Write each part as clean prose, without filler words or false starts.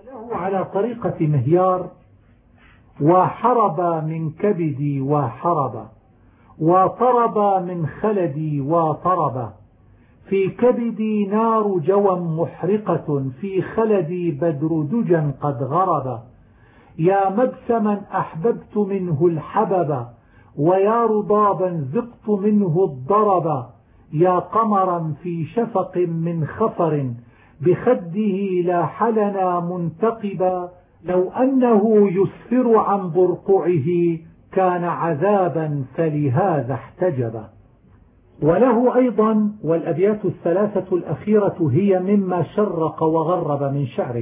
له على طريقة مهيار: وحرب من كبدي وحرب، وطرب من خلدي وطرب، في كبدي نار جوى محرقة، في خلدي بدر دجى قد غرب. يا مبسما أحببت منه الحبب، ويا رضابا ذقت منه الضرب. يا قمرا في شفق من خفر، بخده لاح لنا منتقبا. لو أنه يسفر عن برقعه، كان عذابا فلهذا احتجب. وله أيضا، والأبيات الثلاثة الأخيرة هي مما شرق وغرب من شعره: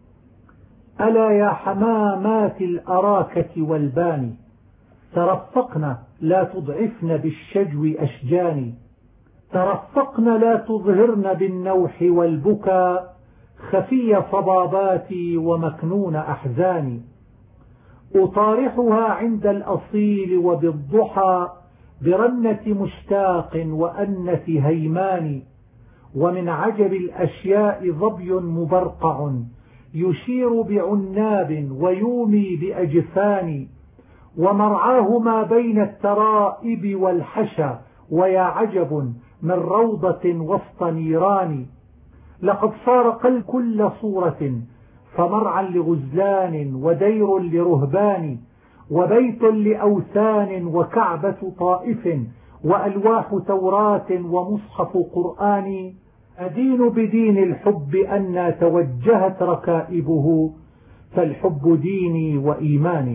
ألا يا حمامات الأراكة والباني، ترفقن لا تضعفن بالشجو أشجاني. ترفقن لا تظهرن بالنوح والبكاء، خفي صباباتي ومكنون أحزاني. أطارحها عند الأصيل وبالضحى، برنة مشتاق وأنة هيمان. ومن عجب الأشياء ظبي مبرقع، يشير بعناب ويومي بأجفان. ومرعاه ما بين الترائب والحشا، ويا عجب من روضة وسط نيران. لقد صار قل كل صورة، فمرعا لغزلان ودير لرهبان، وبيت لأوثان وكعبة طائف، وألواح توراة ومصحف قرآن. أدين بدين الحب أن توجهت ركائبه، فالحب ديني وإيماني.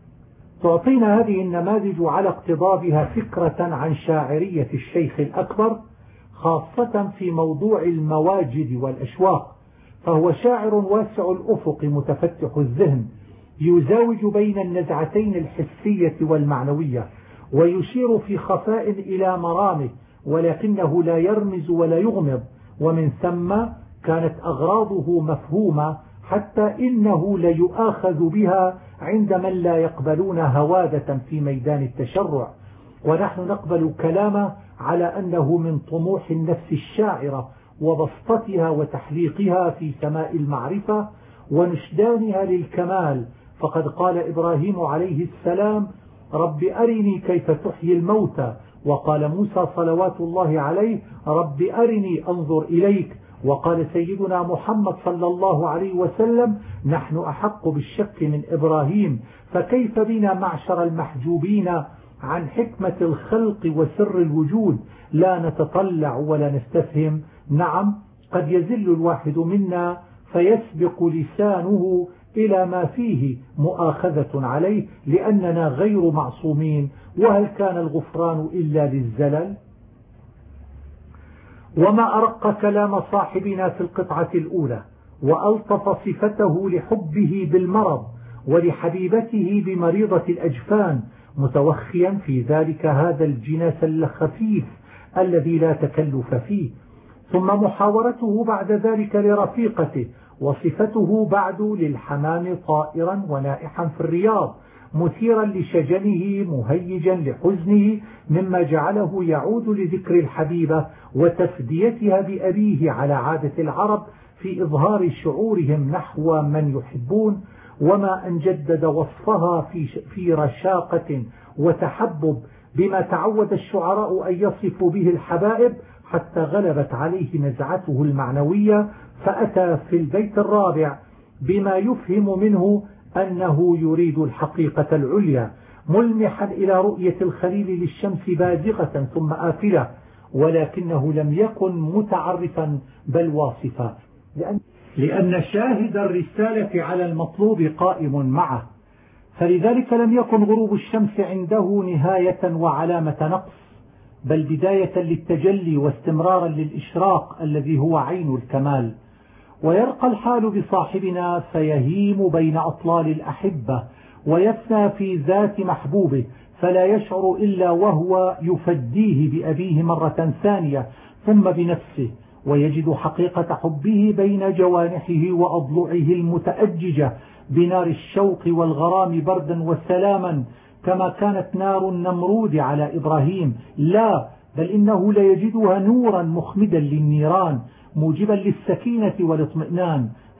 تعطينا هذه النماذج على اقتضابها فكرة عن شاعرية الشيخ الأكبر، خاصة في موضوع المواجد والأشواق، فهو شاعر واسع الأفق متفتح الذهن، يزاوج بين النزعتين الحسية والمعنوية، ويشير في خفاء إلى مرامه، ولكنه لا يرمز ولا يغمض. ومن ثم كانت أغراضه مفهومة، حتى إنه ليؤاخذ بها عند من لا يقبلون هوادة في ميدان التشرع، ونحن نقبل كلامه على أنه من طموح النفس الشاعرة وبسطتها وتحليقها في سماء المعرفة ونشدانها للكمال. فقد قال إبراهيم عليه السلام: رب أرني كيف تحيي الموتى. وقال موسى صلوات الله عليه: رب أرني أنظر إليك. وقال سيدنا محمد صلى الله عليه وسلم: نحن أحق بالشك من إبراهيم، فكيف بنا معشر المحجوبين عن حكمة الخلق وسر الوجود لا نتطلع ولا نستفهم؟ نعم، قد يزل الواحد منا فيسبق لسانه إلى ما فيه مؤاخذة عليه، لأننا غير معصومين، وهل كان الغفران إلا للزلل؟ وما أرق كلام صاحبنا في القطعة الأولى، وألطف صفته لحبه بالمرض ولحبيبته بمريضة الأجفان، متوخيا في ذلك هذا الجناس الخفيف الذي لا تكلف فيه. ثم محاورته بعد ذلك لرفيقته، وصفته بعد للحمام طائرا ونائحا في الرياض، مثيرا لشجنه مهيجا لحزنه، مما جعله يعود لذكر الحبيبة وتفديتها بأبيه على عادة العرب في إظهار شعورهم نحو من يحبون. وما أن جدد وصفها في رشاقة وتحبب بما تعود الشعراء أن يصفوا به الحبائب، حتى غلبت عليه نزعته المعنوية، فأتى في البيت الرابع بما يفهم منه أنه يريد الحقيقة العليا، ملمحا إلى رؤية الخليل للشمس بازغة ثم آفلة، ولكنه لم يكن متعرفا بل واصفا، لأن شاهد الرسالة على المطلوب قائم معه، فلذلك لم يكن غروب الشمس عنده نهاية وعلامة نقص، بل بداية للتجلي واستمرارا للإشراق الذي هو عين الكمال. ويرقى الحال بصاحبنا فيهيم بين أطلال الأحبة، ويفنى في ذات محبوبه، فلا يشعر إلا وهو يفديه بأبيه مرة ثانية ثم بنفسه، ويجد حقيقة حبه بين جوانحه وأضلعه المتأججة بنار الشوق والغرام بردا وسلاما، كما كانت نار النمرود على إبراهيم. لا، بل إنه ليجدها نورا مخمدا للنيران، موجبا للسكينة والاطمئنان،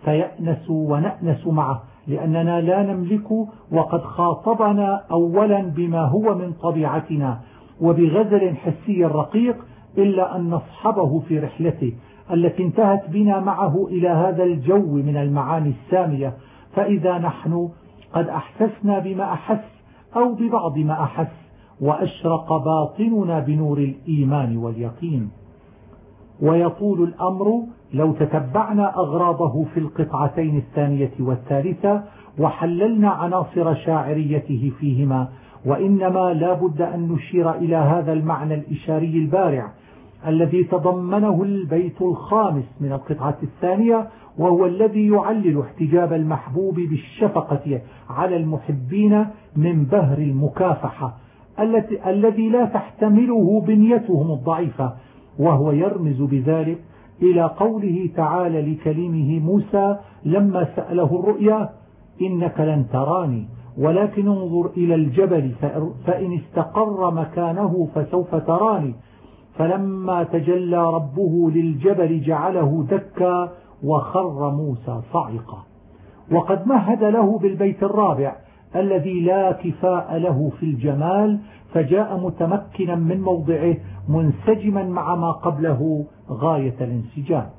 فيأنس ونأنس معه، لأننا لا نملك وقد خاطبنا أولا بما هو من طبيعتنا وبغزل حسي رقيق إلا أن نصحبه في رحلته التي انتهت بنا معه إلى هذا الجو من المعاني السامية. فإذا نحن قد أحسسنا بما أحس أو ببعض ما أحس وأشرق باطننا بنور الإيمان واليقين. ويطول الأمر لو تتبعنا أغراضه في القطعتين الثانية والثالثة وحللنا عناصر شاعريته فيهما، وإنما لا بد أن نشير إلى هذا المعنى الإشاري البارع الذي تضمنه البيت الخامس من القطعة الثانية، وهو الذي يعلل احتجاب المحبوب بالشفقة على المحبين من بهر المكافحة الذي لا تحتمله بنيتهم الضعيفة، وهو يرمز بذلك إلى قوله تعالى لكليمه موسى لما سأله الرؤيا: إنك لن تراني ولكن انظر إلى الجبل فإن استقر مكانه فسوف تراني، فلما تجلى ربه للجبل جعله دكا وخر موسى صعقا. وقد مهد له بالبيت الرابع الذي لا كفاء له في الجمال، فجاء متمكنا من موضعه منسجما مع ما قبله غاية الانسجام.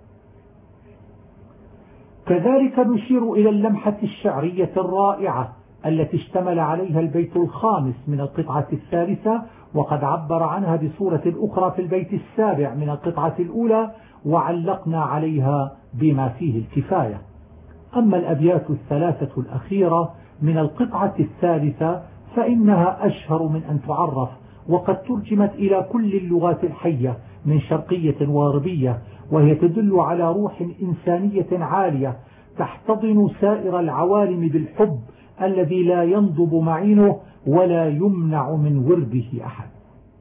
كذلك نشير إلى اللمحة الشعرية الرائعة التي اشتمل عليها البيت الخامس من القطعة الثالثة، وقد عبر عنها بصورة أخرى في البيت السابع من القطعة الأولى، وعلقنا عليها بما فيه الكفاية. أما الأبيات الثلاثة الأخيرة من القطعة الثالثة فإنها أشهر من أن تعرف، وقد ترجمت إلى كل اللغات الحية من شرقية وغربية، وهي تدل على روح إنسانية عالية تحتضن سائر العوالم بالحب الذي لا ينضب معينه ولا يمنع من ورده أحد.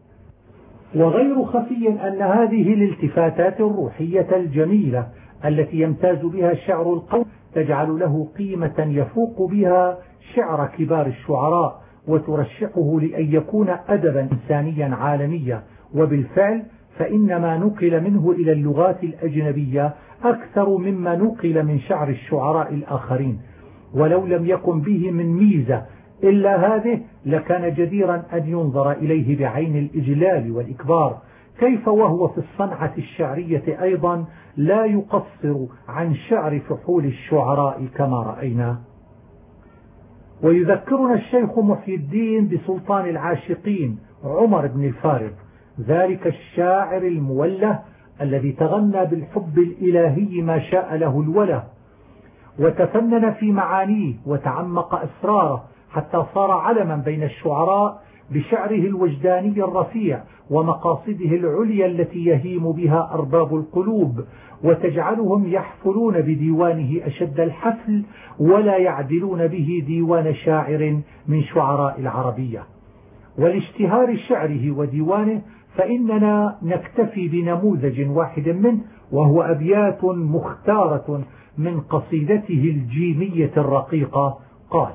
وغير خفي أن هذه الالتفاتات الروحية الجميلة التي يمتاز بها شعر القوم تجعل له قيمة يفوق بها شعر كبار الشعراء، وترشحه لأن يكون أدبا إنسانيا عالميا. وبالفعل فإن ما نقل منه إلى اللغات الأجنبية أكثر مما نقل من شعر الشعراء الآخرين، ولو لم يكن به من ميزة إلا هذه لكان جديرا أن ينظر إليه بعين الإجلال والإكبار، كيف وهو في الصنعة الشعرية أيضا لا يقصر عن شعر فحول الشعراء كما رأينا. ويذكرنا الشيخ محي الدين بسلطان العاشقين عمر بن الفارض، ذلك الشاعر الموله الذي تغنى بالحب الإلهي ما شاء له الوله، وتفنن في معانيه وتعمق أسراره حتى صار علما بين الشعراء بشعره الوجداني الرفيع ومقاصده العليا التي يهيم بها أرباب القلوب، وتجعلهم يحفلون بديوانه أشد الحفل ولا يعدلون به ديوان شاعر من شعراء العربية. ولاشتهار شعره وديوانه فإننا نكتفي بنموذج واحد منه، وهو أبيات مختارة من قصيدته الجيمية الرقيقة. قال: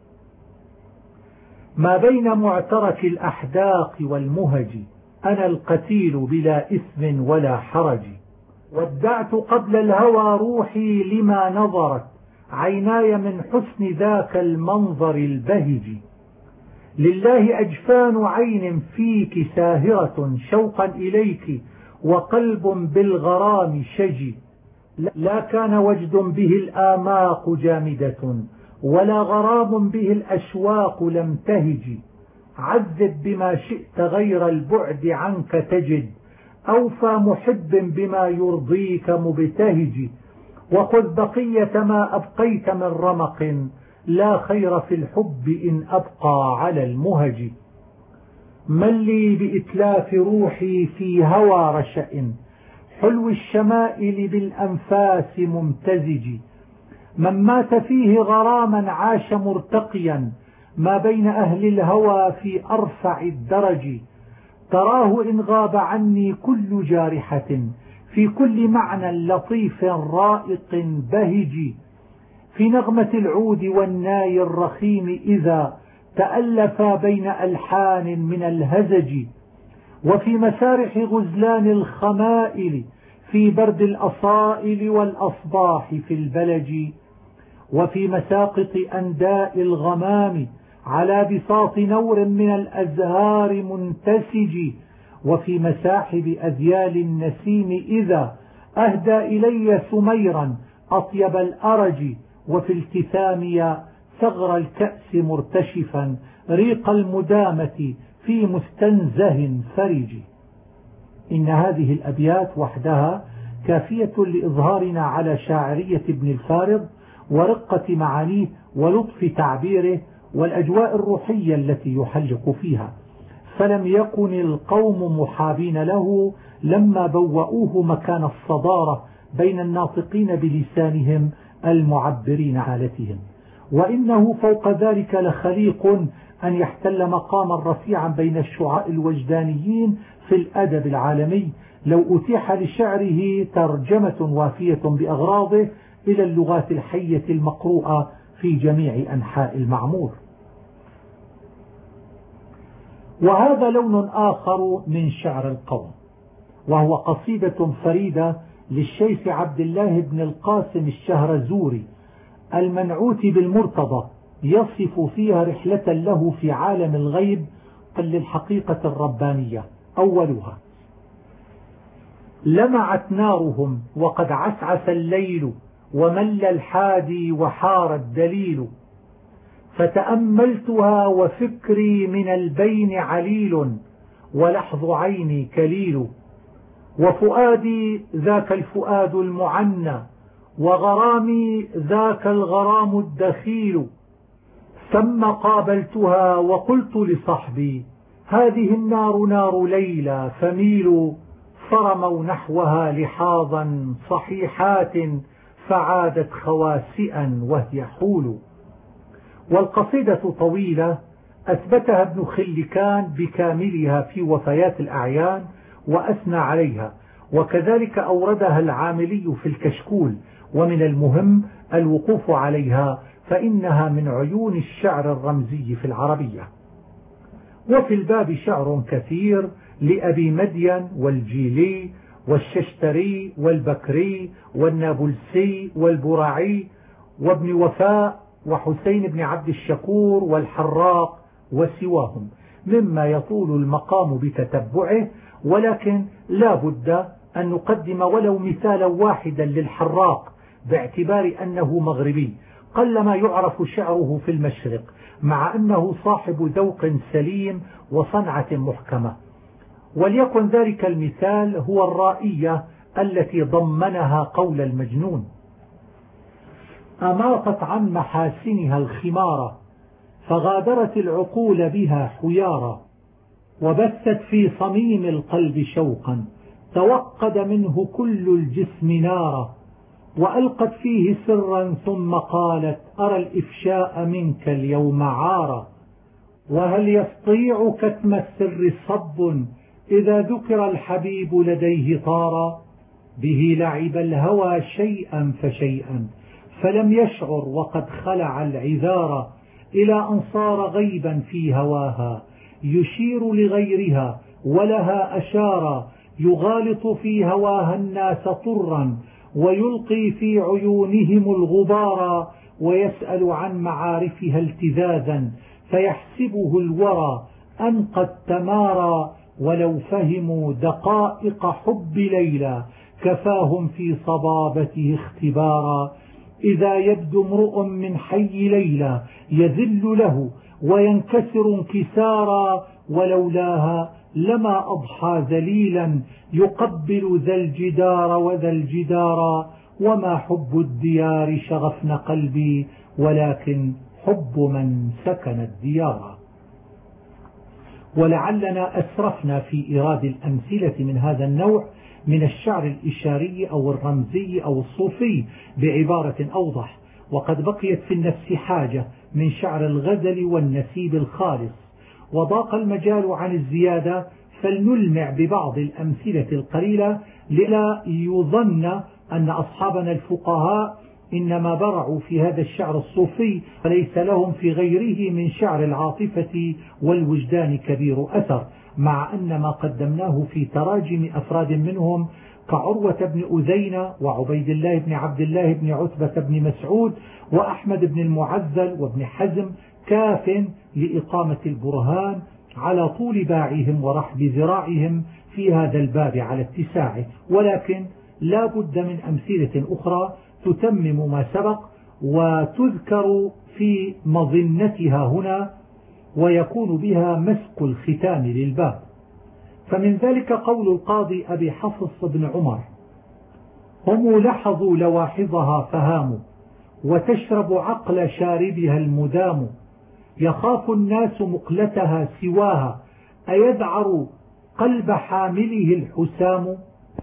ما بين معترك الأحداق والمهج أنا القتيل بلا إثم ولا حرج، ودعت قبل الهوى روحي لما نظرت عيناي من حسن ذاك المنظر البهج، لله أجفان عين فيك ساهرة شوقا إليك وقلب بالغرام شجي، لا كان وجد به الآماق جامدة ولا غرام به الأشواق لم تهج، عذب بما شئت غير البعد عنك تجد أوفى محب بما يرضيك مبتهج، وخذ بقية ما أبقيت من رمق لا خير في الحب إن أبقى على المهج، من لي بإتلاف روحي في هوى رشأ حلو الشمائل بالأنفاس ممتزج، من مات فيه غراما عاش مرتقيا ما بين أهل الهوى في أرفع الدرج، تراه إن غاب عني كل جارحة في كل معنى لطيف رائق بهج، في نغمة العود والناي الرخيم إذا تألفا بين ألحان من الهزج، وفي مسارح غزلان الخمائل في برد الأصائل والأصباح في البلج، وفي مساقط أنداء الغمام على بساط نور من الأزهار منتسج، وفي مساحب أذيال النسيم إذا أهدى إلي سميرا أطيب الأرج، وفي التثامي ثغر الكأس مرتشفا ريق المدامة في مستنزه فرج. إن هذه الأبيات وحدها كافية لإظهارنا على شاعرية ابن الفارض ورقة معانيه ولطف تعبيره والأجواء الروحية التي يحلق فيها، فلم يكن القوم محابين له لما بوؤوه مكان الصدارة بين الناطقين بلسانهم المعبرين عالتهم. وإنه فوق ذلك لخليق أن يحتل مقاما رفيعا بين الشعراء الوجدانيين في الأدب العالمي لو أتيح لشعره ترجمة وافية بأغراضه إلى اللغات الحية المقروءة في جميع أنحاء المعمور. وهذا لون آخر من شعر القوم، وهو قصيدة فريدة للشيخ عبد الله بن القاسم الشهرزوري المنعوت بالمرتضى، يصف فيها رحلة له في عالم الغيب للحقيقة الربانية. أولها: لمعت نارهم وقد عسعس الليل ومل الحادي وحار الدليل، فتأملتها وفكري من البين عليل ولحظ عيني كليل، وفؤادي ذاك الفؤاد المعنى وغرامي ذاك الغرام الدخيل، ثم قابلتها وقلت لصحبي هذه النار نار ليلى فميلوا، فرموا نحوها لحاظا صحيحات فعادت خواسئا وهي حول. والقصيدة طويلة أثبتها ابن خلكان بكاملها في وفيات الأعيان وأثنى عليها، وكذلك أوردها العاملي في الكشكول، ومن المهم الوقوف عليها فإنها من عيون الشعر الرمزي في العربية. وفي الباب شعر كثير لأبي مدين والجيلي والششتري والبكري والنابلسي والبراعي وابن وفاء وحسين بن عبد الشكور والحراق وسواهم، مما يطول المقام بتتبعه، ولكن لا بد أن نقدم ولو مثالا واحدا للحراق باعتبار أنه مغربي قلما يعرف شعره في المشرق، مع أنه صاحب ذوق سليم وصنعة محكمة. وليكن ذلك المثال هو الرائية التي ضمنها قول المجنون: أماطت عن محاسنها الخمارة فغادرت العقول بها حيارا، وبثت في صميم القلب شوقا توقد منه كل الجسم نارا، وألقت فيه سرا ثم قالت أرى الإفشاء منك اليوم عارا، وهل يستطيع كتم السر صب إذا ذكر الحبيب لديه طارا، به لعب الهوى شيئا فشيئا فلم يشعر وقد خلع العذار، إلى أن صار غيبا في هواها يشير لغيرها ولها أشارا، يغالط في هواها الناس طرا ويلقي في عيونهم الغبارا، ويسأل عن معارفها التذاذا فيحسبه الورى أن قد تمارى، ولو فهموا دقائق حب ليلى كفاهم في صبابته اختبارا، إذا يبدو امرؤ من حي ليلى يذل له وينكسر انكسارا، ولولاها لما أضحى ذليلا يقبل ذا الجدار وذا الجدارا، وما حب الديار شغفن قلبي ولكن حب من سكن الديار. ولعلنا أسرفنا في إيراد الأمثلة من هذا النوع من الشعر الإشاري أو الرمزي أو الصوفي بعبارة أوضح، وقد بقيت في النفس حاجة من شعر الغزل والنسيب الخالص، وضاق المجال عن الزيادة، فلنلمع ببعض الأمثلة القليلة للا يظن أن أصحابنا الفقهاء إنما برعوا في هذا الشعر الصوفي وليس لهم في غيره من شعر العاطفة والوجدان كبير أثر، مع أن ما قدمناه في تراجم أفراد منهم كعروة بن أذينة وعبيد الله بن عبد الله بن عتبة بن مسعود وأحمد بن المعزل وابن حزم كاف لإقامة البرهان على طول باعهم ورحب ذراعهم في هذا الباب على اتساعه، ولكن لا بد من أمثلة أخرى تتمم ما سبق وتذكر في مظنتها هنا ويكون بها مسك الختام للباب. فمن ذلك قول القاضي أبي حفص بن عمر: هم لحظوا لواحظها فهاموا وتشرب عقل شاربها المدام، يخاف الناس مقلتها سواها أيذعر قلب حامله الحسام،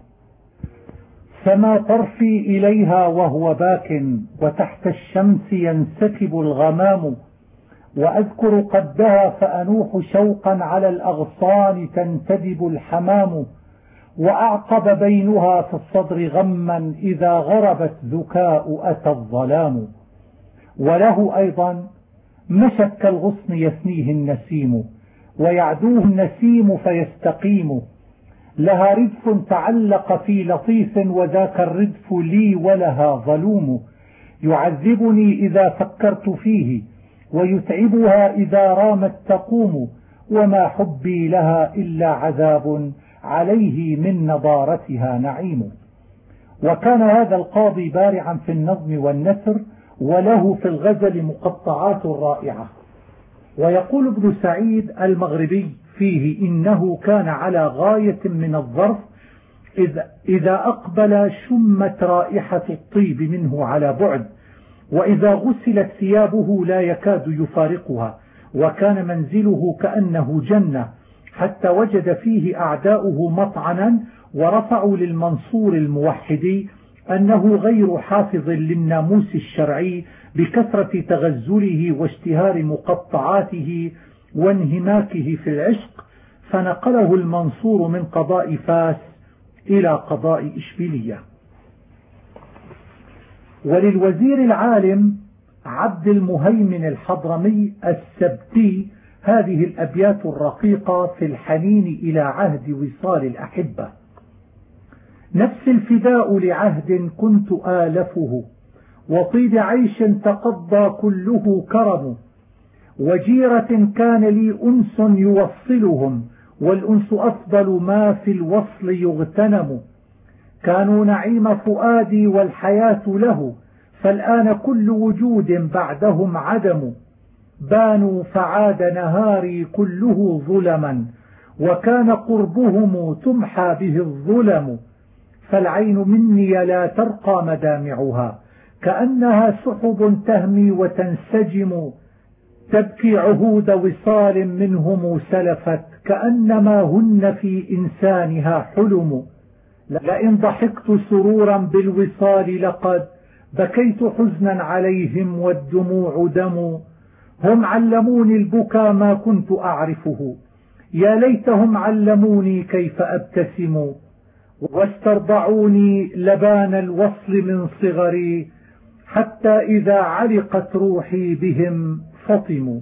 فما طرفي إليها وهو باك وتحت الشمس ينسكب الغمام، وأذكر قدها فأنوح شوقا على الأغصان تنتدب الحمام، وأعقب بينها في الصدر غما إذا غربت ذكاء أتى الظلام. وله أيضا: مشت كالغصن يثنيه النسيم ويعدوه النسيم فيستقيم، لها ردف تعلق في لطيف وذاك الردف لي ولها ظلوم، يعذبني إذا فكرت فيه ويتعبها إذا رامت تقوم، وما حبي لها إلا عذاب عليه من نضارتها نعيم. وكان هذا القاضي بارعا في النظم والنثر، وله في الغزل مقطعات رائعة. ويقول ابن سعيد المغربي فيه: إنه كان على غاية من الظرف، إذا أقبل شمت رائحة الطيب منه على بعد، وإذا غسلت ثيابه لا يكاد يفارقها، وكان منزله كأنه جنة، حتى وجد فيه أعداؤه مطعنا ورفعوا للمنصور الموحدي أنه غير حافظ للناموس الشرعي بكثرة تغزله واشتهار مقطعاته وانهماكه في العشق، فنقله المنصور من قضاء فاس إلى قضاء إشبيلية. وللوزير العالم عبد المهيمن الحضرمي السبتي هذه الأبيات الرقيقة في الحنين إلى عهد وصال الأحبة: نفس الفداء لعهد كنت آلفه، وطيب عيش تقضى كله كرم، وجيرة كان لي أنس يوصلهم، والأنس أفضل ما في الوصل يغتنم، كانوا نعيم فؤادي والحياة له، فالآن كل وجود بعدهم عدم، بانوا فعاد نهاري كله ظلما، وكان قربهم تمحى به الظلم، فالعين مني لا ترقى مدامعها، كأنها سحب تهمي وتنسجم، تبكي عهود وصال منهم سلفت، كأنما هن في إنسانها حلم، لئن ضحكت سرورا بالوصال لقد بكيت حزنا عليهم والدموع دم، هم علموني البكا ما كنت أعرفه، يا ليتهم علموني كيف أبتسم، واسترضعوني لبان الوصل من صغري، حتى إذا علقت روحي بهم فطموا.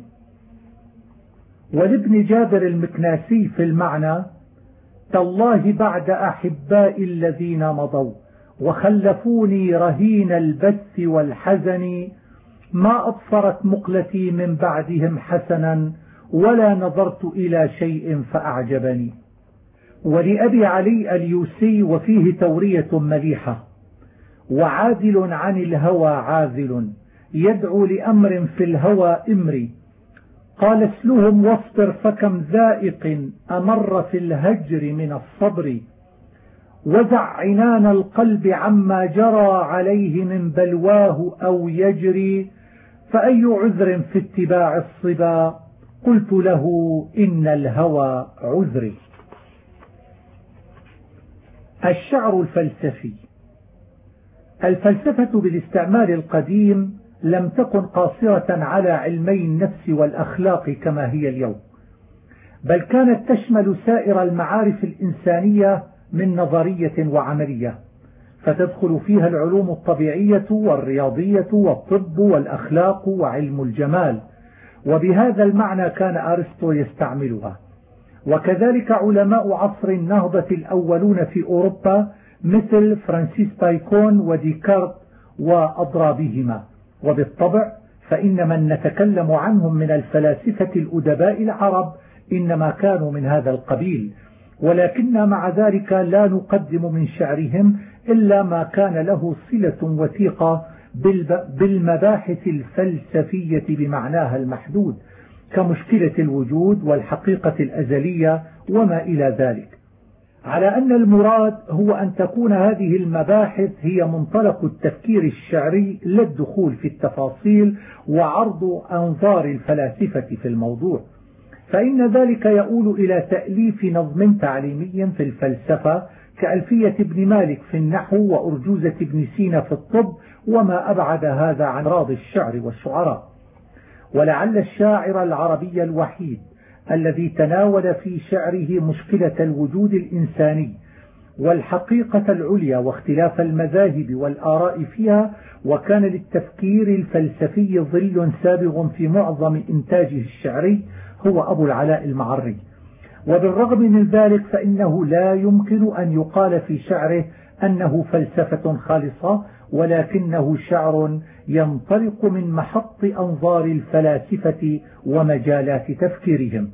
ولابن جابر المكناسي في المعنى: تالله بعد أحباء الذين مضوا وخلفوني رهين البث والحزن، ما أبصرت مقلتي من بعدهم حسنا، ولا نظرت إلى شيء فأعجبني. ولأبي علي اليوسي وفيه تورية مليحة: وعادل عن الهوى عاذل، يدعو لأمر في الهوى امري، قال اسلهم واصبر فكم ذائق أمر في الهجر من الصبر، وزع عنان القلب عما جرى عليه من بلواه أو يجري، فأي عذر في اتباع الصبا، قلت له إن الهوى عذري. الشعر الفلسفي. الفلسفة بالاستعمال القديم لم تكن قاصرة على علمي النفس والأخلاق كما هي اليوم، بل كانت تشمل سائر المعارف الإنسانية من نظرية وعملية، فتدخل فيها العلوم الطبيعية والرياضية والطب والأخلاق وعلم الجمال، وبهذا المعنى كان أرسطو يستعملها. وكذلك علماء عصر النهضة الأولون في أوروبا مثل فرانسيس بايكون وديكارت وأضرابهما. وبالطبع فإن من نتكلم عنهم من الفلاسفة الأدباء العرب إنما كانوا من هذا القبيل، ولكن مع ذلك لا نقدم من شعرهم إلا ما كان له صلة وثيقة بالمباحث الفلسفية بمعناها المحدود، كمشكلة الوجود والحقيقة الأزلية وما إلى ذلك، على أن المراد هو أن تكون هذه المباحث هي منطلق التفكير الشعري، لا الدخول في التفاصيل وعرض أنظار الفلاسفة في الموضوع، فإن ذلك يؤول إلى تأليف نظم تعليمي في الفلسفة كألفية ابن مالك في النحو وأرجوزة ابن سينا في الطب، وما أبعد هذا عن راض الشعر والشعراء. ولعل الشاعر العربي الوحيد الذي تناول في شعره مشكلة الوجود الإنساني والحقيقة العليا واختلاف المذاهب والآراء فيها، وكان للتفكير الفلسفي ظل سابغ في معظم إنتاجه الشعري، هو أبو العلاء المعري. وبالرغم من ذلك فإنه لا يمكن أن يقال في شعره أنه فلسفة خالصة، ولكنه شعر ينطلق من محط أنظار الفلاسفة ومجالات تفكيرهم.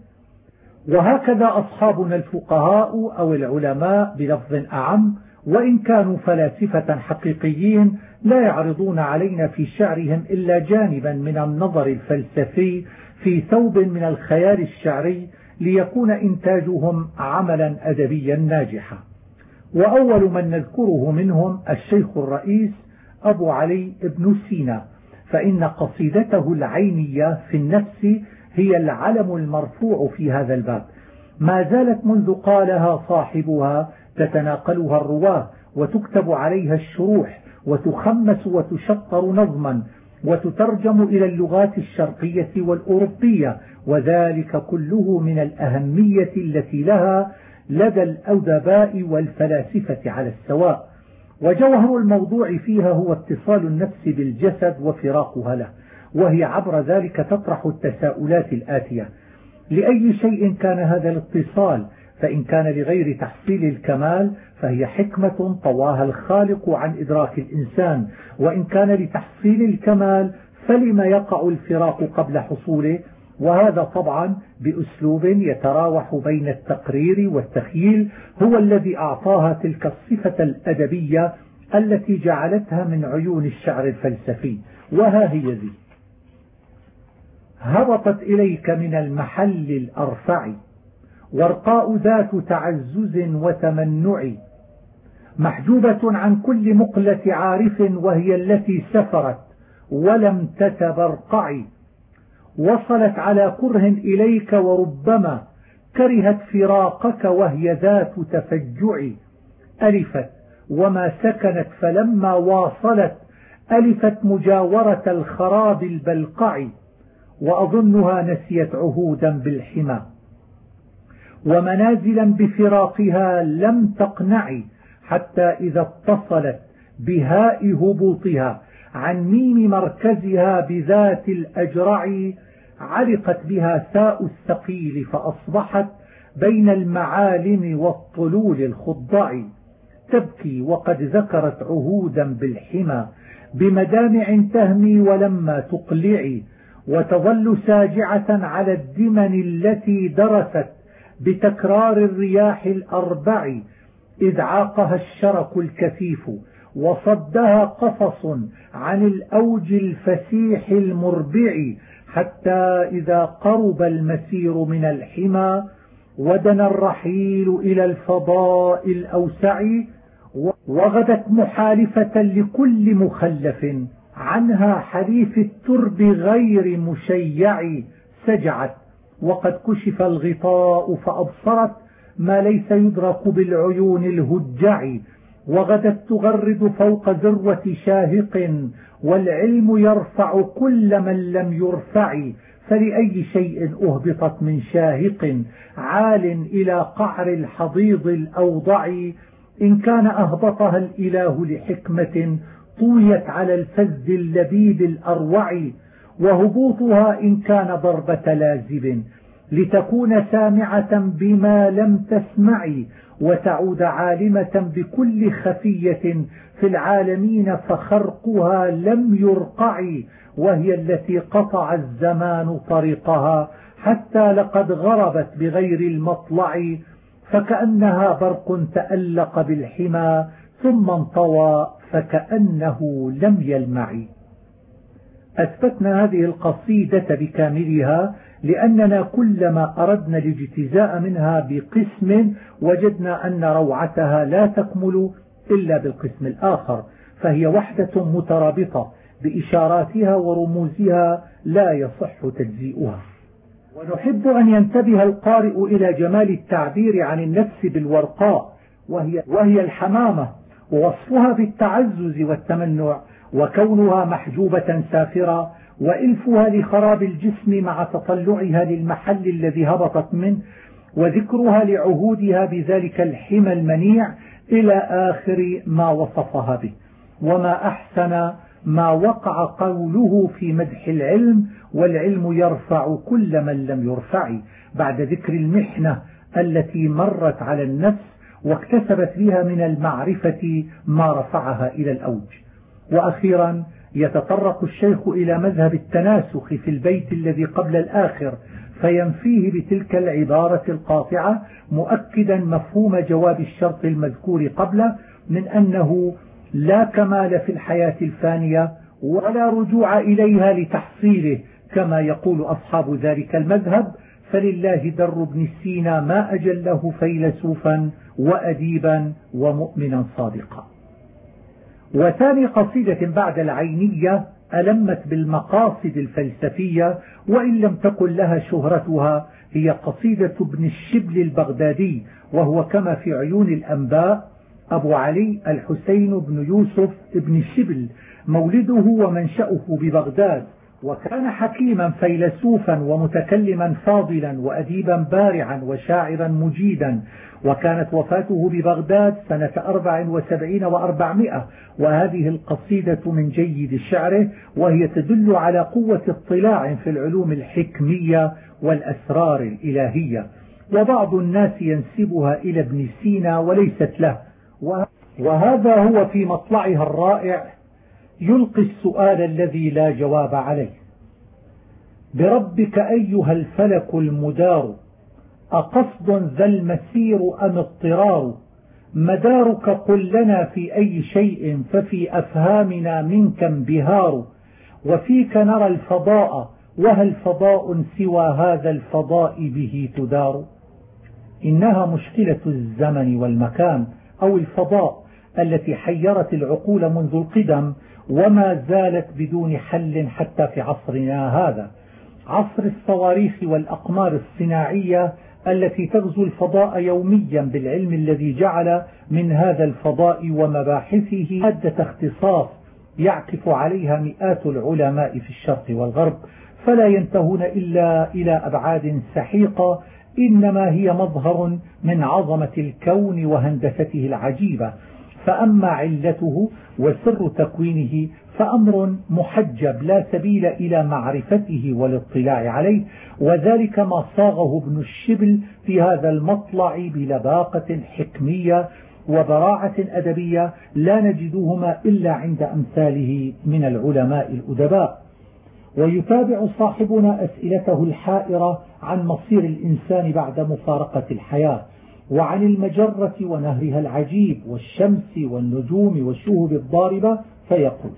وهكذا أصحابنا الفقهاء أو العلماء بلفظ أعم، وإن كانوا فلاسفة حقيقيين لا يعرضون علينا في شعرهم إلا جانبا من النظر الفلسفي في ثوب من الخيال الشعري، ليكون إنتاجهم عملا أدبيا ناجحا. وأول من نذكره منهم الشيخ الرئيس أبو علي بن سينا، فإن قصيدته العينية في النفس هي العلم المرفوع في هذا الباب، ما زالت منذ قالها صاحبها تتناقلها الرواه وتكتب عليها الشروح وتخمس وتشطر نظما وتترجم إلى اللغات الشرقية والأوروبية، وذلك كله من الأهمية التي لها لدى الأدباء والفلاسفة على السواء. وجوهر الموضوع فيها هو اتصال النفس بالجسد وفراقها له، وهي عبر ذلك تطرح التساؤلات الآتية: لأي شيء كان هذا الاتصال؟ فإن كان لغير تحصيل الكمال فهي حكمة طواها الخالق عن إدراك الإنسان، وإن كان لتحصيل الكمال فلما يقع الفراق قبل حصوله؟ وهذا طبعا بأسلوب يتراوح بين التقرير والتخييل هو الذي أعطاها تلك الصفة الأدبية التي جعلتها من عيون الشعر الفلسفي. وها هي ذي: هبطت إليك من المحل الأرفع ورقاء ذات تعزز وتمنع، محجوبة عن كل مقلة عارف وهي التي سفرت ولم تتبرقع، وصلت على كره إليك وربما كرهت فراقك وهي ذات تفجع، ألفت وما سكنت فلما واصلت ألفت مجاورة الخراب البلقع، وأظنها نسيت عهودا بالحمى ومنازلا بفراقها لم تقنع، حتى إذا اتصلت بهاء هبوطها عن ميم مركزها بذات الأجرع، علقت بها ثاء الثقيل فأصبحت بين المعالم والطلول الخضع، تبكي وقد ذكرت عهودا بالحمى بمدامع تهمي ولما تقلعي، وتظل ساجعة على الدمن التي درست بتكرار الرياح الأربع، إذ عاقها الشرك الكثيف وصدها قفص عن الأوج الفسيح المربع، حتى إذا قرب المسير من الحمى ودنا الرحيل إلى الفضاء الأوسع، وغدت محالفة لكل مخلف عنها حليف الترب غير مشيع، سجعت وقد كشف الغطاء فأبصرت ما ليس يدرك بالعيون الهجع، وغدت تغرد فوق ذروة شاهق والعلم يرفع كل من لم يرفع، فلأي شيء أهبطت من شاهق عال إلى قعر الحضيض الأوضع، إن كان أهبطها الإله لحكمة طويت على الفز اللبيب الأروع، وهبوطها إن كان ضربة لازب لتكون سامعة بما لم تسمعي وتعود عالمة بكل خفية في العالمين فخرقها لم يرقع، وهي التي قطع الزمان طريقها حتى لقد غربت بغير المطلع، فكأنها برق تألق بالحمى ثم انطوى فكأنه لم يلمع. أثبتنا هذه القصيدة بكاملها لأننا كلما أردنا الاجتزاء منها بقسم وجدنا أن روعتها لا تكمل إلا بالقسم الآخر، فهي وحدة مترابطة بإشاراتها ورموزها لا يصح تجزيئها. ونحب أن ينتبه القارئ إلى جمال التعبير عن النفس بالورقاء، وهي الحمامة، ووصفها بالتعزز والتمنع، وكونها محجوبة سافرة، وإلفها لخراب الجسم مع تطلعها للمحل الذي هبطت منه، وذكرها لعهودها بذلك الحمى المنيع إلى آخر ما وصفها به. وما أحسن ما وقع قوله في مدح العلم: والعلم يرفع كل من لم يرفع، بعد ذكر المحنة التي مرت على النفس واكتسبت بها من المعرفة ما رفعها إلى الأوج. وأخيرا يتطرق الشيخ إلى مذهب التناسخ في البيت الذي قبل الآخر فينفيه بتلك العبارة القاطعة، مؤكدا مفهوم جواب الشرط المذكور قبله من أنه لا كمال في الحياة الفانية ولا رجوع إليها لتحصيله، كما يقول أصحاب ذلك المذهب: فلله در ابن سينا ما أجله فيلسوفا وأديبا ومؤمنا صادقا. وثاني قصيدة بعد العينية ألمت بالمقاصد الفلسفية وإن لم تكن لها شهرتها، هي قصيدة ابن الشبل البغدادي، وهو كما في عيون الأنباء أبو علي الحسين بن يوسف ابن الشبل، مولده ومنشأه ببغداد، وكان حكيما فيلسوفا ومتكلما فاضلا وأديبا بارعا وشاعرا مجيدا، وكانت وفاته ببغداد سنة 74 و400. وهذه القصيدة من جيد شعره، وهي تدل على قوة اطلاع في العلوم الحكمية والأسرار الإلهية. وبعض الناس ينسبها إلى ابن سينا وليست له، وهذا هو في مطلعها الرائع يلقي السؤال الذي لا جواب عليه: بربك أيها الفلك المدار، أقصد ذا المسير أم اضطرار؟ مدارك قل لنا في أي شيء، ففي أفهامنا منك انبهار، وفيك نرى الفضاء، وهل فضاء سوى هذا الفضاء به تدار؟ إنها مشكلة الزمن والمكان أو الفضاء التي حيرت العقول منذ القدم، وما زالت بدون حل حتى في عصرنا هذا، عصر الصواريخ والأقمار الصناعية التي تغزو الفضاء يوميا بالعلم الذي جعل من هذا الفضاء ومباحثه مادة اختصاص يعكف عليها مئات العلماء في الشرق والغرب، فلا ينتهون إلا إلى أبعاد سحيقة، إنما هي مظهر من عظمة الكون وهندسته العجيبة. فأما علته وسر تكوينه فأمر محجب لا سبيل إلى معرفته والاطلاع عليه، وذلك ما صاغه ابن الشبل في هذا المطلع بلباقة حكمية وبراعة أدبية لا نجدهما إلا عند أمثاله من العلماء الأدباء. ويتابع صاحبنا أسئلته الحائرة عن مصير الإنسان بعد مفارقة الحياة، وعن المجرة ونهرها العجيب والشمس والنجوم والشهب الضاربة، فيقول: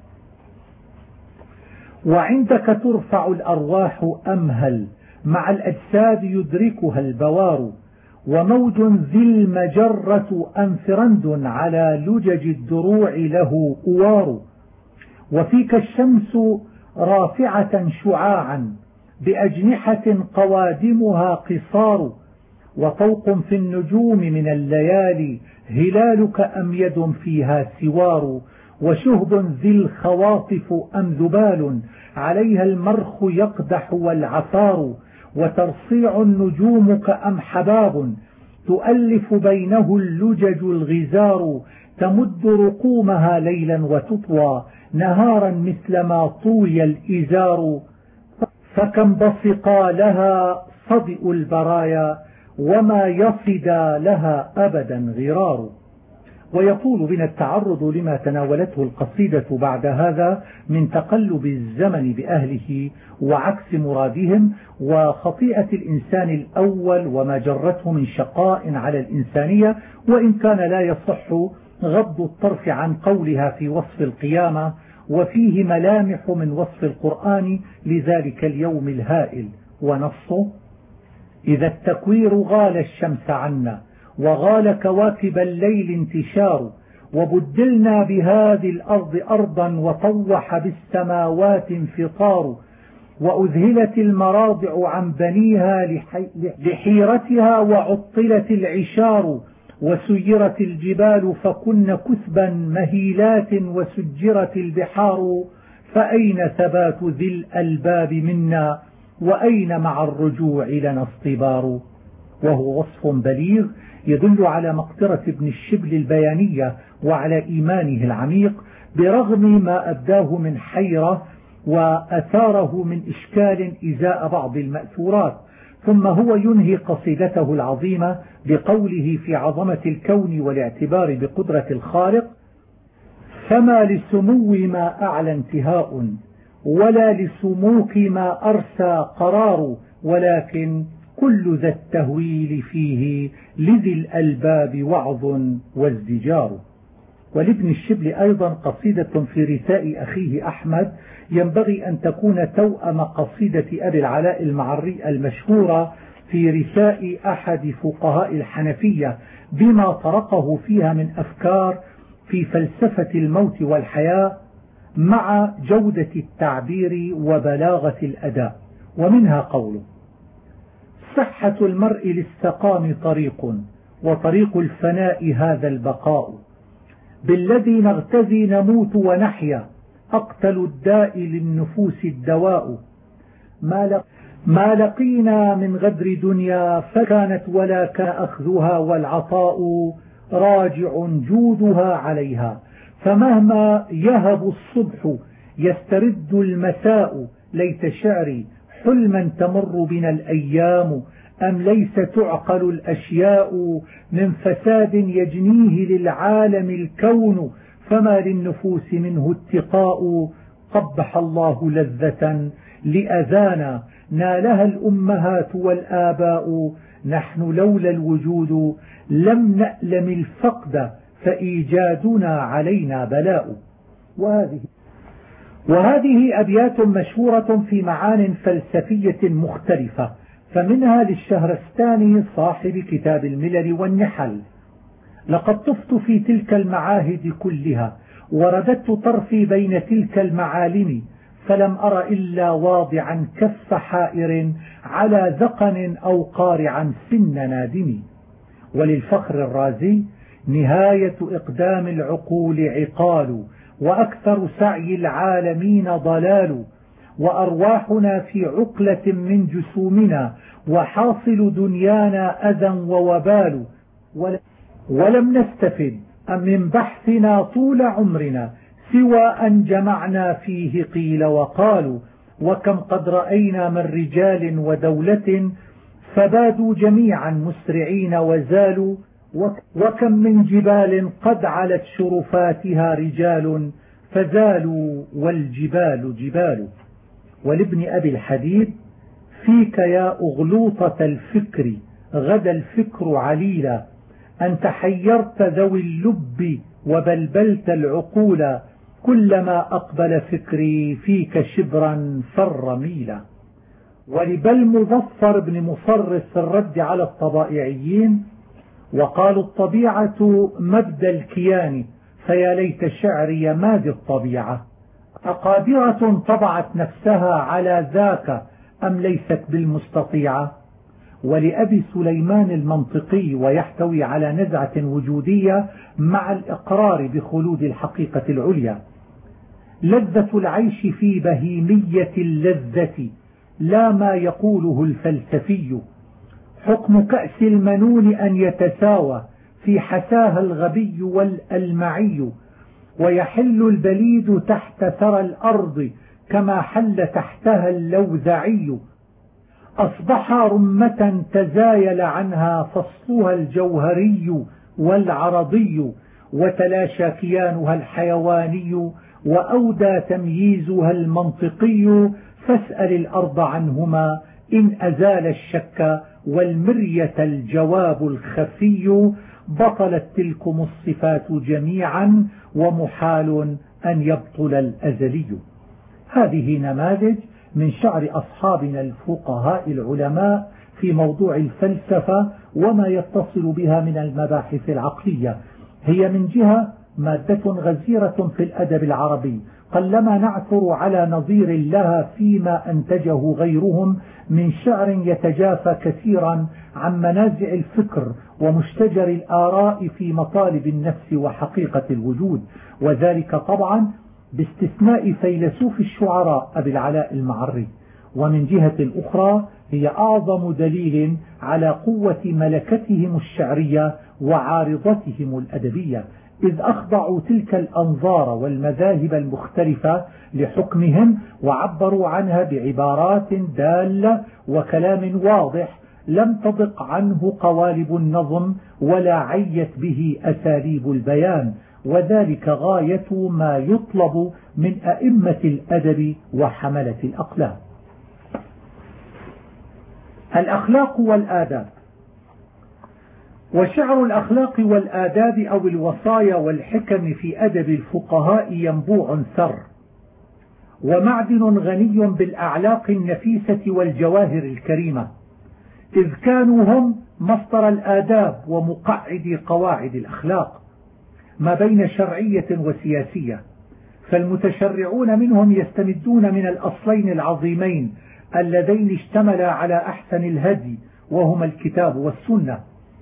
وعندك ترفع الأرواح أمهل، مع الأجساد يدركها البوار، وموج ذي المجرة أنفرند على لجج الدروع له أوار، وفيك الشمس رافعة شعاعا بأجنحة قوادمها قصار، وطوق في النجوم من الليالي هلالك أميد فيها سوار، وشهب ذي الخواطف أمذبال عليها المرخ يقدح والعفار، وترصيع النجوم كأم حباب تؤلف بينه اللجج الغزار، تمد رقومها ليلا وتطوى نهارا مثل ما طوي الإزار، فكم بصقا لها صدئ البرايا وما يصدى لها أبدا غرار. ويطول بنا التعرض لما تناولته القصيدة بعد هذا من تقلب الزمن بأهله وعكس مرادهم وخطيئة الإنسان الأول وما جرته من شقاء على الإنسانية، وإن كان لا يصح غض الطرف عن قولها في وصف القيامة، وفيه ملامح من وصف القرآن لذلك اليوم الهائل. ونصه: إذا التكوير غال الشمس عنا وغال كواكب الليل انتشار، وبدلنا بهذه الأرض أرضا وطوح بالسماوات انفطار، وأذهلت المراضع عن بنيها لحيرتها وعطلت العشار، وسيرت الجبال فكن كثبا مهيلات وسجرت البحار، فأين ثبات ذي الألباب منا وأين مع الرجوع لنا اصطبار. وهو وصف بليغ يدل على مقدرة ابن الشبل البيانية وعلى إيمانه العميق برغم ما أبداه من حيرة وأثاره من إشكال إزاء بعض المأثورات. ثم هو ينهي قصيدته العظيمة بقوله في عظمة الكون والاعتبار بقدرة الخالق: فما لسمو ما أعلى انتهاء ولا لسموك ما أرسى قرار، ولكن كل ذا التهويل فيه لذي الألباب وعظ وازدجار. ولابن الشبل أيضا قصيدة في رثاء أخيه أحمد ينبغي أن تكون توأم قصيدة أبي العلاء المعري المشهورة في رثاء أحد فقهاء الحنفية بما طرقه فيها من أفكار في فلسفة الموت والحياة مع جودة التعبير وبلاغة الأداء. ومنها قوله: صحة المرء للسقام طريق وطريق الفناء هذا البقاء، بالذي نغتزي نموت ونحيا، أقتل الداء للنفوس الدواء، ما لقينا من غدر دنيا فكانت ولا كان أخذها، والعطاء راجع جودها عليها، فمهما يهب الصبح يسترد المساء، ليت شعري حلما تمر بنا الأيام، أم ليس تعقل الأشياء من فساد يجنيه للعالم الكون، فما للنفوس منه اتقاء، قبح الله لذة لأذانا نالها الأمهات والآباء، نحن لولا الوجود لم نألم الفقد، فإيجادنا علينا بلاء. وهذه أبيات مشهورة في معان فلسفية مختلفة، فمنها للشهرستاني صاحب كتاب الملل والنحل: لقد طفت في تلك المعاهد كلها ورددت طرفي بين تلك المعالم، فلم أر إلا واضعا كف حائر على ذقن أو قارعا سن نادم. وللفخر الرازي: نهاية إقدام العقول عقال، وأكثر سعي العالمين ضلال، وأرواحنا في عقلة من جسومنا، وحاصل دنيانا أذى ووبال، ولم نستفد من بحثنا طول عمرنا سوى أن جمعنا فيه قيل وقالوا، وكم قد رأينا من رجال ودولة فبادوا جميعا مسرعين وزالوا، وكم من جبال قد علت شرفاتها رجال فزالوا والجبال جبال. ولابن أبي الحديد: فيك يا أغلوطة الفكر غدا الفكر عليلا، أنت حيرت ذوي اللب وبلبلت العقول، كلما أقبل فكري فيك شبرا فر ميلا. ولبل مظفر بن مصرف الرد على الطبائعيين: وقالوا الطبيعة مبدأ الكيان، فيا ليت شعري مادي الطبيعة، أقادرة طبعت نفسها على ذاك أم ليست بالمستطيعة. ولأبي سليمان المنطقي: ويحتوي على نزعة وجودية مع الإقرار بخلود الحقيقة العليا: لذة العيش في بهيمية اللذة لا ما يقوله الفلسفي، حكم كأس المنون أن يتساوى في حساها الغبي والألمعي، ويحل البليد تحت ثرى الأرض كما حل تحتها اللوذعي، أصبح رمة تزايل عنها فصلها الجوهري والعرضي، وتلاشى كيانها الحيواني، وأودى تمييزها المنطقي، فاسأل الأرض عنهما إن أزال الشك والمرية الجواب الخفي، بطلت تلكم الصفات جميعا ومحال أن يبطل الأزلي. هذه نماذج من شعر أصحابنا الفقهاء العلماء في موضوع الفلسفة وما يتصل بها من المباحث العقلية. هي من جهة مادة غزيرة في الأدب العربي، قلما نعثر على نظير لها فيما أنتجه غيرهم من شعر يتجافى كثيرا عن منازع الفكر ومشتجر الآراء في مطالب النفس وحقيقة الوجود، وذلك طبعا باستثناء فيلسوف الشعراء أبي العلاء المعري. ومن جهة أخرى هي أعظم دليل على قوة ملكتهم الشعرية وعارضتهم الأدبية، إذ أخضعوا تلك الأنظار والمذاهب المختلفة لحكمهم، وعبروا عنها بعبارات دالة وكلام واضح لم تضق عنه قوالب النظم ولا عيت به أساليب البيان، وذلك غاية ما يطلب من أئمة الأدب وحملة الأقلام. الأخلاق والآداب. وشعر الأخلاق والآداب أو الوصايا والحكم في أدب الفقهاء ينبوع ثر ومعدن غني بالأعلاق النفيسة والجواهر الكريمة، إذ كانوا هم مصدر الآداب ومقعد قواعد الأخلاق ما بين شرعية وسياسية، فالمتشرعون منهم يستمدون من الأصلين العظيمين اللذين اشتملا على أحسن الهدي وهما الكتاب والسنة،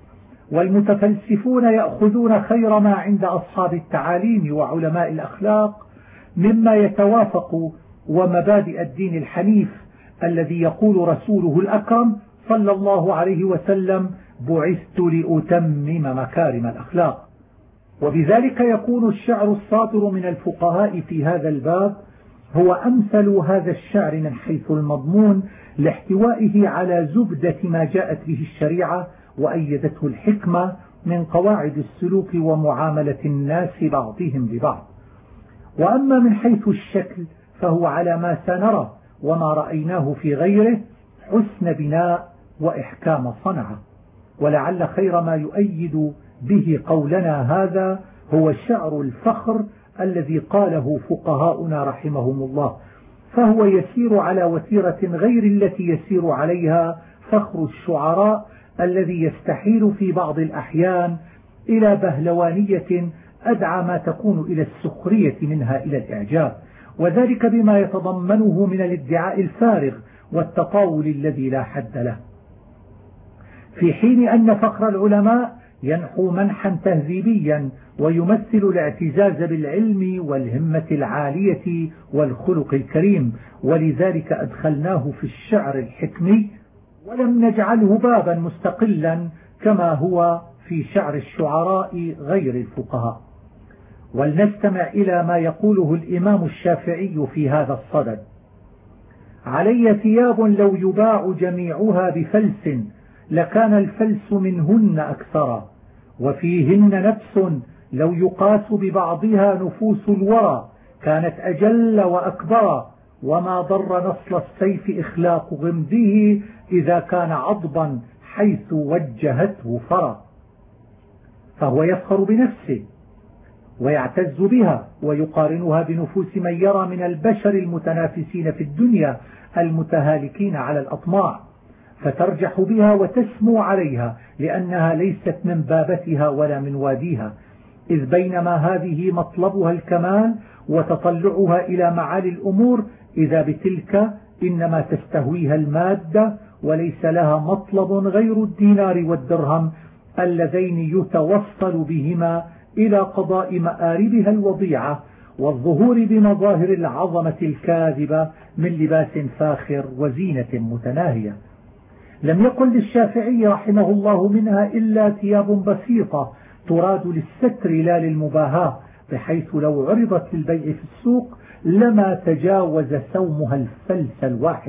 والمتفلسفون يأخذون خير ما عند أصحاب التعاليم وعلماء الأخلاق مما يتوافق ومبادئ الدين الحنيف الذي يقول رسوله الأكرم صلى الله عليه وسلم: بعثت لأتمم مكارم الأخلاق. وبذلك يكون الشعر الصادر من الفقهاء في هذا الباب هو أمثل هذا الشعر من حيث المضمون لاحتوائه على زبدة ما جاءت به الشريعة وأيدته الحكمة من قواعد السلوك ومعاملة الناس بعضهم ببعض. وأما من حيث الشكل فهو على ما سنرى وما رأيناه في غيره حسن بناء وإحكام صنعة. ولعل خير ما يؤيد به قولنا هذا هو شعر الفخر الذي قاله فقهاؤنا رحمهم الله، فهو يسير على وتيرة غير التي يسير عليها فخر الشعراء الذي يستحيل في بعض الأحيان إلى بهلوانية أدعى ما تكون إلى السخرية منها إلى الإعجاب، وذلك بما يتضمنه من الادعاء الفارغ والتطاول الذي لا حد له، في حين أن فخر العلماء ينحو منحا تهذيبيا ويمثل الاعتزاز بالعلم والهمة العالية والخلق الكريم، ولذلك أدخلناه في الشعر الحكمي ولم نجعله بابا مستقلا كما هو في شعر الشعراء غير الفقهاء. ولنستمع إلى ما يقوله الإمام الشافعي في هذا الصدد: علي ثياب لو يباع جميعها بفلس لكان الفلس منهن أكثر، وفيهن نفس لو يقاس ببعضها نفوس الورى كانت أجل وأكبر، وما ضر نصل السيف إخلاق غمده إذا كان عضبا حيث وجهته فرى. فهو يفخر بنفسه ويعتز بها ويقارنها بنفوس من يرى من البشر المتنافسين في الدنيا المتهالكين على الأطماع، فترجح بها وتسمو عليها لأنها ليست من بابتها ولا من واديها، إذ بينما هذه مطلبها الكمال وتطلعها إلى معالي الأمور، إذا بتلك إنما تستهويها المادة وليس لها مطلب غير الدينار والدرهم اللذين يتوصل بهما إلى قضاء مآربها الوضيعة والظهور بمظاهر العظمة الكاذبة من لباس فاخر وزينة متناهية. لم يكن للشافعي رحمه الله منها إلا ثياب بسيطة تراد للستر لا للمباهاة، بحيث لو عرضت للبيع في السوق لما تجاوز سومها الفلس الواحد،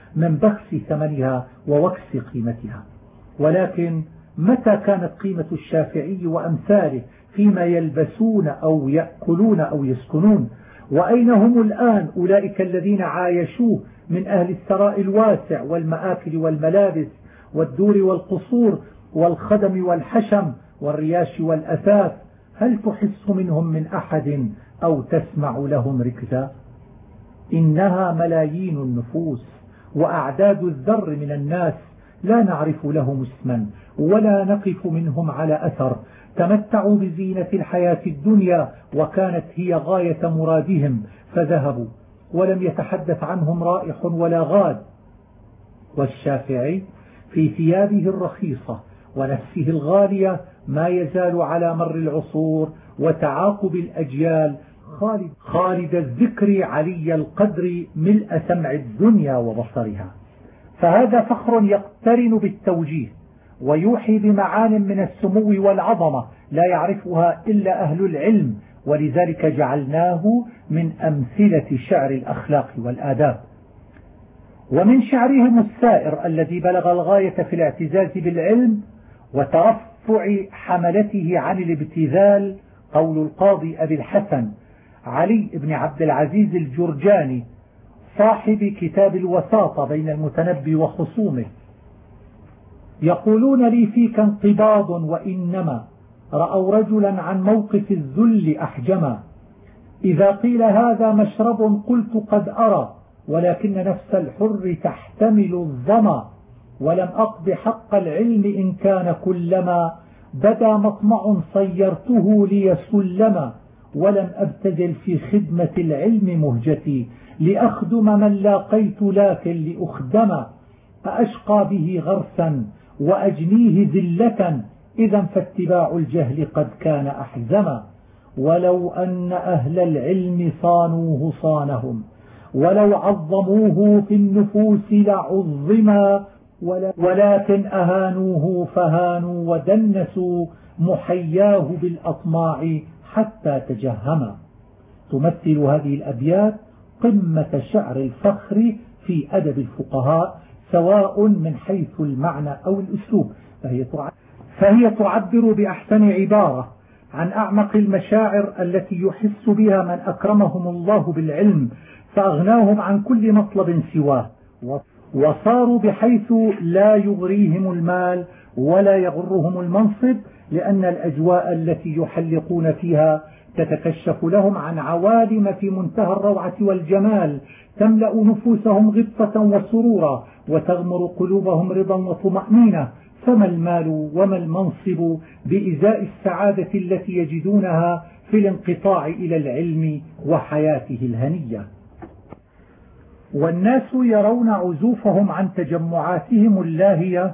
من بخس ثمنها ووكس قيمتها. ولكن متى كانت قيمة الشافعي وأمثاله فيما يلبسون أو يأكلون أو يسكنون؟ وأين هم الآن أولئك الذين عايشوه من أهل الثراء الواسع والمآكل والملابس والدور والقصور والخدم والحشم والرياش والأثاث؟ هل تحس منهم من أحد أو تسمع لهم ركزا؟ إنها ملايين النفوس وأعداد الذر من الناس لا نعرف لهم اسما ولا نقف منهم على أثر، تمتعوا بزينة الحياة الدنيا وكانت هي غاية مرادهم فذهبوا ولم يتحدث عنهم رائح ولا غاد. والشافعي في ثيابه الرخيصة ونفسه الغالية ما يزال على مر العصور وتعاقب الأجيال خالد الذكر علي القدر ملء سمع الدنيا وبصرها. فهذا فخر يقترن بالتوجيه ويوحي بمعان من السمو والعظمة لا يعرفها إلا أهل العلم، ولذلك جعلناه من أمثلة شعر الأخلاق والآداب. ومن شعرهم السائر الذي بلغ الغاية في الاعتزاز بالعلم وترفع حملته عن الابتذال قول القاضي أبي الحسن علي بن عبد العزيز الجرجاني صاحب كتاب الوساطة بين المتنبي وخصومه: يقولون لي فيك انقباض وإنما رأوا رجلا عن موقف الذل أحجما، إذا قيل هذا مشرب قلت قد أرى، ولكن نفس الحر تحتمل الظما، ولم أقض حق العلم إن كان كلما بدا مطمع صيرته لي سلما، ولم أبتذل في خدمة العلم مهجتي لأخدم من لاقيت لكن لأخدم، أأشقى به غرسا وأجنيه ذلة، إذا فاتباع الجهل قد كان أحزما، ولو أن أهل العلم صانوه صانهم ولو عظموه في النفوس لعظما، ولكن أهانوه فهانوا ودنسوا محياه بالأطماع حتى تجهما. تمثل هذه الأبيات قمة شعر الفخر في أدب الفقهاء سواء من حيث المعنى أو الأسلوب، فهي تعبر بأحسن عبارة عن أعمق المشاعر التي يحس بها من أكرمهم الله بالعلم فأغناهم عن كل مطلب سواه، وصاروا بحيث لا يغريهم المال ولا يغرهم المنصب، لأن الأجواء التي يحلقون فيها تتكشف لهم عن عوالم في منتهى الروعة والجمال تملأ نفوسهم غبطة وسرورا وتغمر قلوبهم رضا وطمأنينة، فما المال وما المنصب بإزاء السعادة التي يجدونها في الانقطاع إلى العلم وحياته الهنية. والناس يرون عزوفهم عن تجمعاتهم اللاهية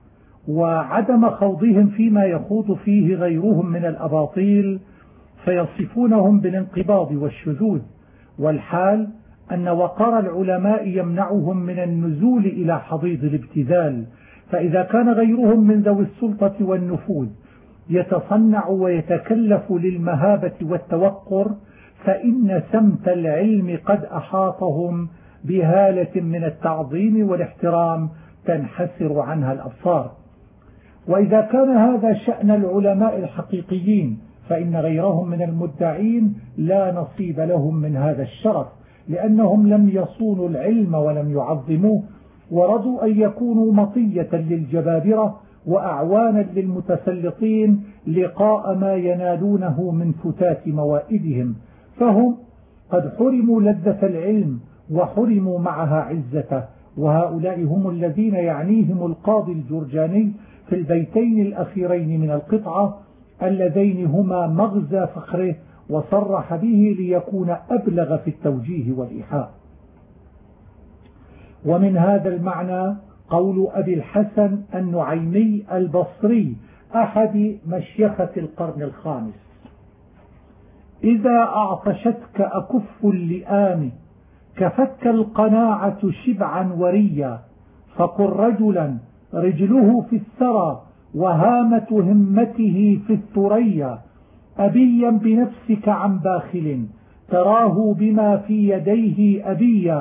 وعدم خوضهم فيما يخوض فيه غيرهم من الأباطيل فيصفونهم بالانقباض والشذوذ، والحال أن وقار العلماء يمنعهم من النزول إلى حضيض الابتذال، فإذا كان غيرهم من ذوي السلطة والنفوذ يتصنع ويتكلف للمهابة والتوقر، فإن سمت العلم قد أحاطهم بهالة من التعظيم والاحترام تنحسر عنها الأبصار. وإذا كان هذا شأن العلماء الحقيقيين فإن غيرهم من المدعين لا نصيب لهم من هذا الشرف، لأنهم لم يصونوا العلم ولم يعظموه، ورضوا أن يكونوا مطية للجبابرة وأعوانا للمتسلطين لقاء ما ينالونه من فتات موائدهم، فهم قد حرموا لذة العلم وحرموا معها عزته. وهؤلاء هم الذين يعنيهم القاضي الجرجاني في البيتين الأخيرين من القطعة اللذين هما مغزى فخره وصرح به ليكون أبلغ في التوجيه والإيحاء. ومن هذا المعنى قول أبي الحسن النعيمي البصري أحد مشيخة القرن الخامس: إذا أعطشتك أكف اللئام كفك القناعة شبعا وريا، فقل رجلا رجله في الثرى وهامة همته في الثريا، أبيا بنفسك عن باخل تراه بما في يديه أبيا،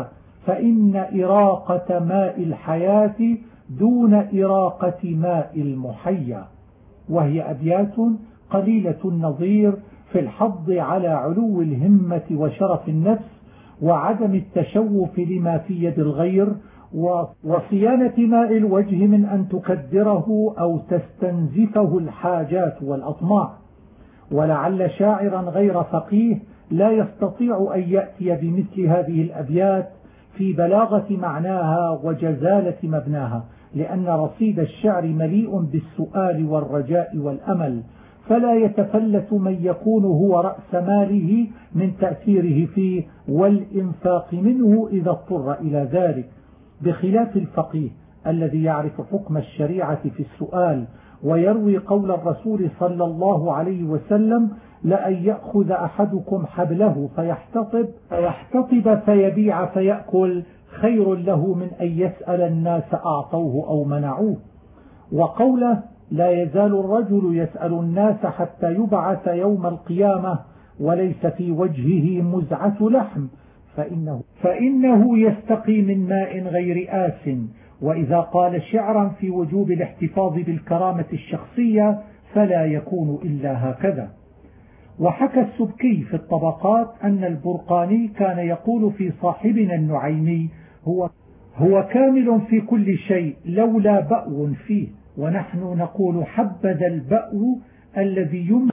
فإن إراقة ماء الحياة دون إراقة ماء المحيا. وهي أبيات قليلة النظير في الحض على علو الهمة وشرف النفس وعدم التشوف لما في يد الغير وصيانة ماء الوجه من أن تكدره أو تستنزفه الحاجات والأطماع. ولعل شاعرا غير فقيه لا يستطيع أن يأتي بمثل هذه الأبيات في بلاغة معناها وجزالة مبناها، لأن رصيد الشعر مليء بالسؤال والرجاء والأمل، فلا يتفلت من يكون هو رأس ماله من تأثيره فيه والإنفاق منه إذا اضطر إلى ذلك، بخلاف الفقيه الذي يعرف حكم الشريعة في السؤال ويروي قول الرسول صلى الله عليه وسلم: لأن يأخذ أحدكم حبله فيحتطب فيبيع فيأكل خير له من أن يسأل الناس أعطوه أو منعوه. وقوله: لا يزال الرجل يسأل الناس حتى يبعث يوم القيامة وليس في وجهه مزعة لحم فإنه يستقي من ماء غير آس. وإذا قال شعرا في وجوب الاحتفاظ بالكرامة الشخصية فلا يكون إلا هكذا. وحكى السبكي في الطبقات أن البرقاني كان يقول في صاحبنا النعيمي: هو كامل في كل شيء لولا بأو فيه، ونحن نقول حبذا البأو الذي